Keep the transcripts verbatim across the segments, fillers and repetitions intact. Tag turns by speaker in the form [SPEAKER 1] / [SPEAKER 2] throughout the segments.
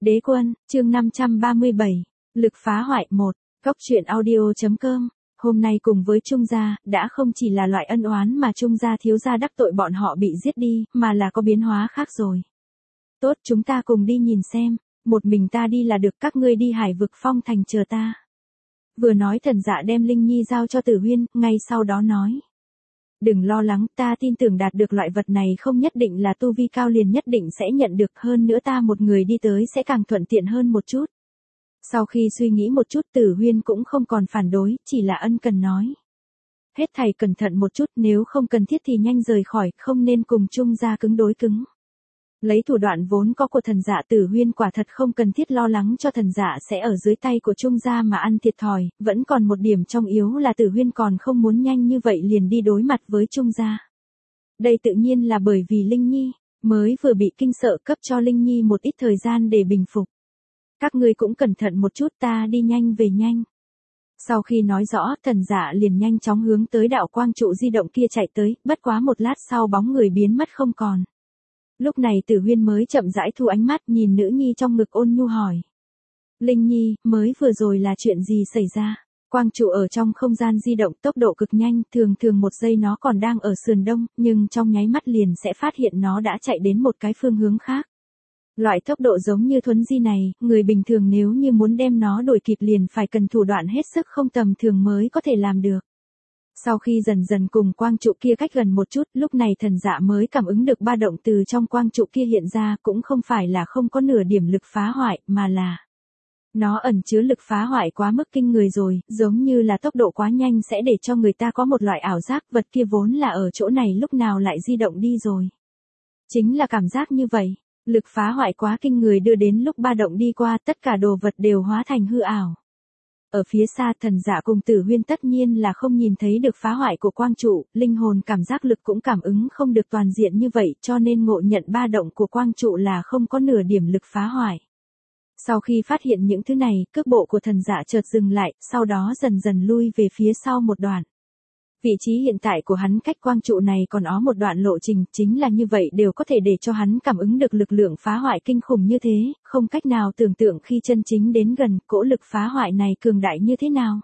[SPEAKER 1] Đế quân, chương năm trăm ba mươi bảy, lực phá hoại một, góc truyện audio.com. Hôm nay cùng với Trung gia, đã không chỉ là loại ân oán mà Trung gia thiếu gia đắc tội bọn họ bị giết đi, mà là có biến hóa khác rồi. Tốt, chúng ta cùng đi nhìn xem, một mình ta đi là được, các ngươi đi Hải Vực Phong Thành chờ ta. Vừa nói Thần Dạ đem Linh Nhi giao cho Tử Huyên, ngay sau đó nói. Đừng lo lắng, ta tin tưởng đạt được loại vật này không nhất định là tu vi cao liền nhất định sẽ nhận được, hơn nữa ta một người đi tới sẽ càng thuận tiện hơn một chút. Sau khi suy nghĩ một chút, Tử Huyên cũng không còn phản đối, chỉ là ân cần nói. Hết thầy cẩn thận một chút, nếu không cần thiết thì nhanh rời khỏi, không nên cùng Trung gia cứng đối cứng. Lấy thủ đoạn vốn có của Thần Dạ, Tử Huyên quả thật không cần thiết lo lắng cho Thần Dạ sẽ ở dưới tay của Trung gia mà ăn thiệt thòi, vẫn còn một điểm trong yếu là Tử Huyên còn không muốn nhanh như vậy liền đi đối mặt với Trung gia. Đây tự nhiên là bởi vì Linh Nhi, mới vừa bị kinh sợ, cấp cho Linh Nhi một ít thời gian để bình phục. Các ngươi cũng cẩn thận một chút, ta đi nhanh về nhanh. Sau khi nói rõ, Thần Dạ liền nhanh chóng hướng tới đạo quang trụ di động kia chạy tới, bất quá một lát sau bóng người biến mất không còn. Lúc này Tử Huyên mới chậm rãi thu ánh mắt nhìn nữ nhi trong ngực, ôn nhu hỏi. Linh Nhi, mới vừa rồi là chuyện gì xảy ra? Quang trụ ở trong không gian di động tốc độ cực nhanh, thường thường một giây nó còn đang ở sườn đông, nhưng trong nháy mắt liền sẽ phát hiện nó đã chạy đến một cái phương hướng khác. Loại tốc độ giống như thuấn di này, người bình thường nếu như muốn đem nó đuổi kịp liền phải cần thủ đoạn hết sức không tầm thường mới có thể làm được. Sau khi dần dần cùng quang trụ kia cách gần một chút, lúc này Thần Dạ mới cảm ứng được ba động từ trong quang trụ kia hiện ra, cũng không phải là không có nửa điểm lực phá hoại, mà là nó ẩn chứa lực phá hoại quá mức kinh người rồi, giống như là tốc độ quá nhanh sẽ để cho người ta có một loại ảo giác vật kia vốn là ở chỗ này lúc nào lại di động đi rồi. Chính là cảm giác như vậy, lực phá hoại quá kinh người đưa đến lúc ba động đi qua tất cả đồ vật đều hóa thành hư ảo. Ở phía xa Thần Dạ cùng Tử Huyên tất nhiên là không nhìn thấy được phá hoại của quang trụ, linh hồn cảm giác lực cũng cảm ứng không được toàn diện như vậy, cho nên ngộ nhận ba động của quang trụ là không có nửa điểm lực phá hoại. Sau khi phát hiện những thứ này, cước bộ của Thần Dạ chợt dừng lại, sau đó dần dần lui về phía sau một đoạn. Vị trí hiện tại của hắn cách quang trụ này còn ó một đoạn lộ trình, chính là như vậy đều có thể để cho hắn cảm ứng được lực lượng phá hoại kinh khủng như thế, không cách nào tưởng tượng khi chân chính đến gần, cỗ lực phá hoại này cường đại như thế nào.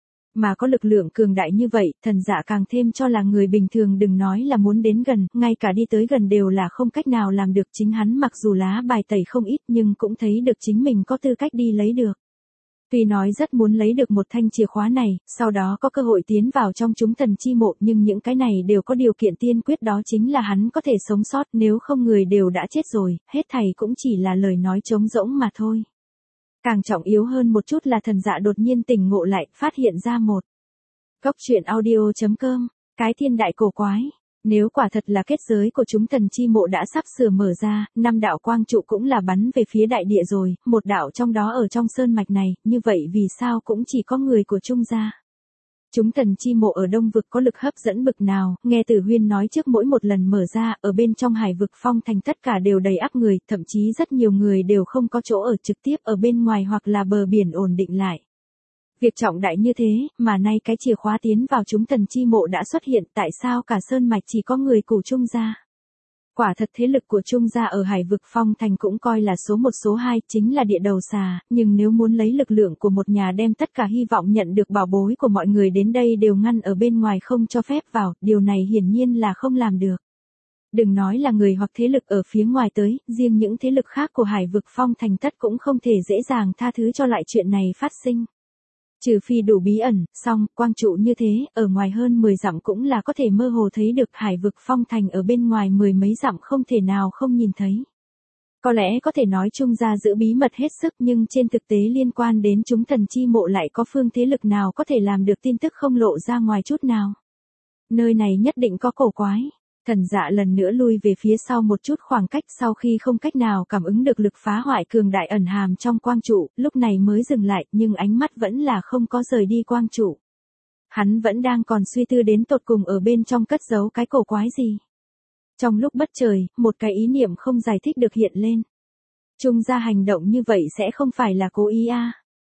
[SPEAKER 1] Mà có lực lượng cường đại như vậy, Thần Dạ càng thêm cho là người bình thường đừng nói là muốn đến gần, ngay cả đi tới gần đều là không cách nào làm được. Chính hắn mặc dù lá bài tẩy không ít nhưng cũng thấy được chính mình có tư cách đi lấy được. Tuy nói rất muốn lấy được một thanh chìa khóa này, sau đó có cơ hội tiến vào trong chúng thần chi mộ, nhưng những cái này đều có điều kiện tiên quyết, đó chính là hắn có thể sống sót, nếu không người đều đã chết rồi, hết thảy cũng chỉ là lời nói trống rỗng mà thôi. Càng trọng yếu hơn một chút là Thần Dạ đột nhiên tỉnh ngộ lại, phát hiện ra một góc truyện audio.com, cái thiên đại cổ quái. Nếu quả thật là kết giới của chúng thần chi mộ đã sắp sửa mở ra, năm đạo quang trụ cũng là bắn về phía đại địa rồi, một đạo trong đó ở trong sơn mạch này, như vậy vì sao cũng chỉ có người của Trung gia. Chúng thần chi mộ ở Đông Vực có lực hấp dẫn bực nào, nghe Tử Huyên nói trước mỗi một lần mở ra, ở bên trong Hải Vực Phong Thành tất cả đều đầy ắp người, thậm chí rất nhiều người đều không có chỗ ở, trực tiếp ở bên ngoài hoặc là bờ biển ổn định lại. Việc trọng đại như thế, mà nay cái chìa khóa tiến vào chúng thần chi mộ đã xuất hiện, tại sao cả sơn mạch chỉ có người của Trung gia? Quả thật thế lực của Trung gia ở Hải Vực Phong Thành cũng coi là số một số hai, chính là địa đầu xà, nhưng nếu muốn lấy lực lượng của một nhà đem tất cả hy vọng nhận được bảo bối của mọi người đến đây đều ngăn ở bên ngoài không cho phép vào, điều này hiển nhiên là không làm được. Đừng nói là người hoặc thế lực ở phía ngoài tới, riêng những thế lực khác của Hải Vực Phong Thành tất cũng không thể dễ dàng tha thứ cho lại chuyện này phát sinh. Trừ phi đủ bí ẩn, song, quang trụ như thế, ở ngoài hơn mười dặm cũng là có thể mơ hồ thấy được. Hải Vực Phong Thành ở bên ngoài mười mấy dặm không thể nào không nhìn thấy. Có lẽ có thể nói Trung gia giữ bí mật hết sức, nhưng trên thực tế liên quan đến chúng thần chi mộ lại có phương thế lực nào có thể làm được tin tức không lộ ra ngoài chút nào. Nơi này nhất định có cổ quái. Thần Dạ lần nữa lui về phía sau một chút khoảng cách, sau khi không cách nào cảm ứng được lực phá hoại cường đại ẩn hàm trong quang trụ, lúc này mới dừng lại, nhưng ánh mắt vẫn là không có rời đi quang trụ. Hắn vẫn đang còn suy tư đến tột cùng ở bên trong cất giấu cái cổ quái gì. Trong lúc bất chợt, một cái ý niệm không giải thích được hiện lên. Trung gia hành động như vậy sẽ không phải là cố ý à?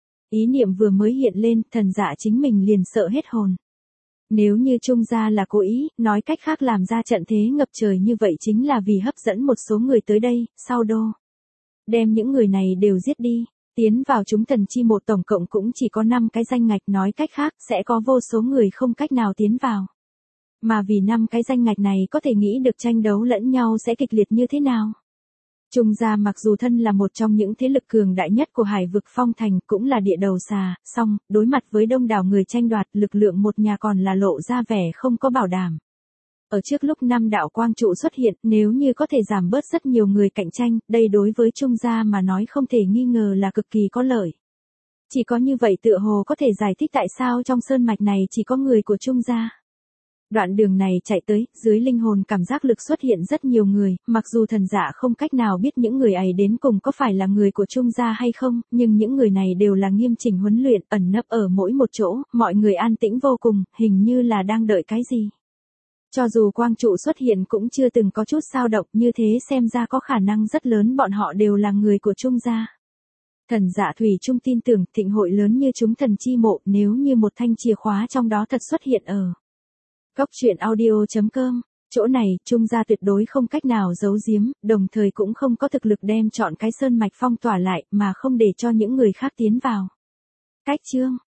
[SPEAKER 1] Ý niệm vừa mới hiện lên, Thần Dạ chính mình liền sợ hết hồn. Nếu như Trung gia là cố ý, nói cách khác làm ra trận thế ngập trời như vậy chính là vì hấp dẫn một số người tới đây, sau đô. đem những người này đều giết đi. Tiến vào chúng thần chi mộ tổng cộng cũng chỉ có năm cái danh ngạch, nói cách khác sẽ có vô số người không cách nào tiến vào. Mà vì năm cái danh ngạch này có thể nghĩ được tranh đấu lẫn nhau sẽ kịch liệt như thế nào. Trung gia mặc dù thân là một trong những thế lực cường đại nhất của Hải vực Phong Thành, cũng là địa đầu xà, song, đối mặt với đông đảo người tranh đoạt, lực lượng một nhà còn là lộ ra vẻ không có bảo đảm. Ở trước lúc năm đạo quang trụ xuất hiện, nếu như có thể giảm bớt rất nhiều người cạnh tranh, đây đối với Trung gia mà nói không thể nghi ngờ là cực kỳ có lợi. Chỉ có như vậy tựa hồ có thể giải thích tại sao trong sơn mạch này chỉ có người của Trung gia. Đoạn đường này chạy tới, dưới linh hồn cảm giác lực xuất hiện rất nhiều người, mặc dù thần giả không cách nào biết những người ấy đến cùng có phải là người của Trung gia hay không, nhưng những người này đều là nghiêm chỉnh huấn luyện, ẩn nấp ở mỗi một chỗ, mọi người an tĩnh vô cùng, hình như là đang đợi cái gì. Cho dù quang trụ xuất hiện cũng chưa từng có chút dao động, như thế xem ra có khả năng rất lớn bọn họ đều là người của Trung gia. Thần giả thủy chung tin tưởng thịnh hội lớn như chúng thần chi mộ, nếu như một thanh chìa khóa trong đó thật xuất hiện ở Cốc truyện audio chấm com, chỗ này Trung gia tuyệt đối không cách nào giấu giếm, đồng thời cũng không có thực lực đem chọn cái sơn mạch phong tỏa lại mà không để cho những người khác tiến vào. Cách chương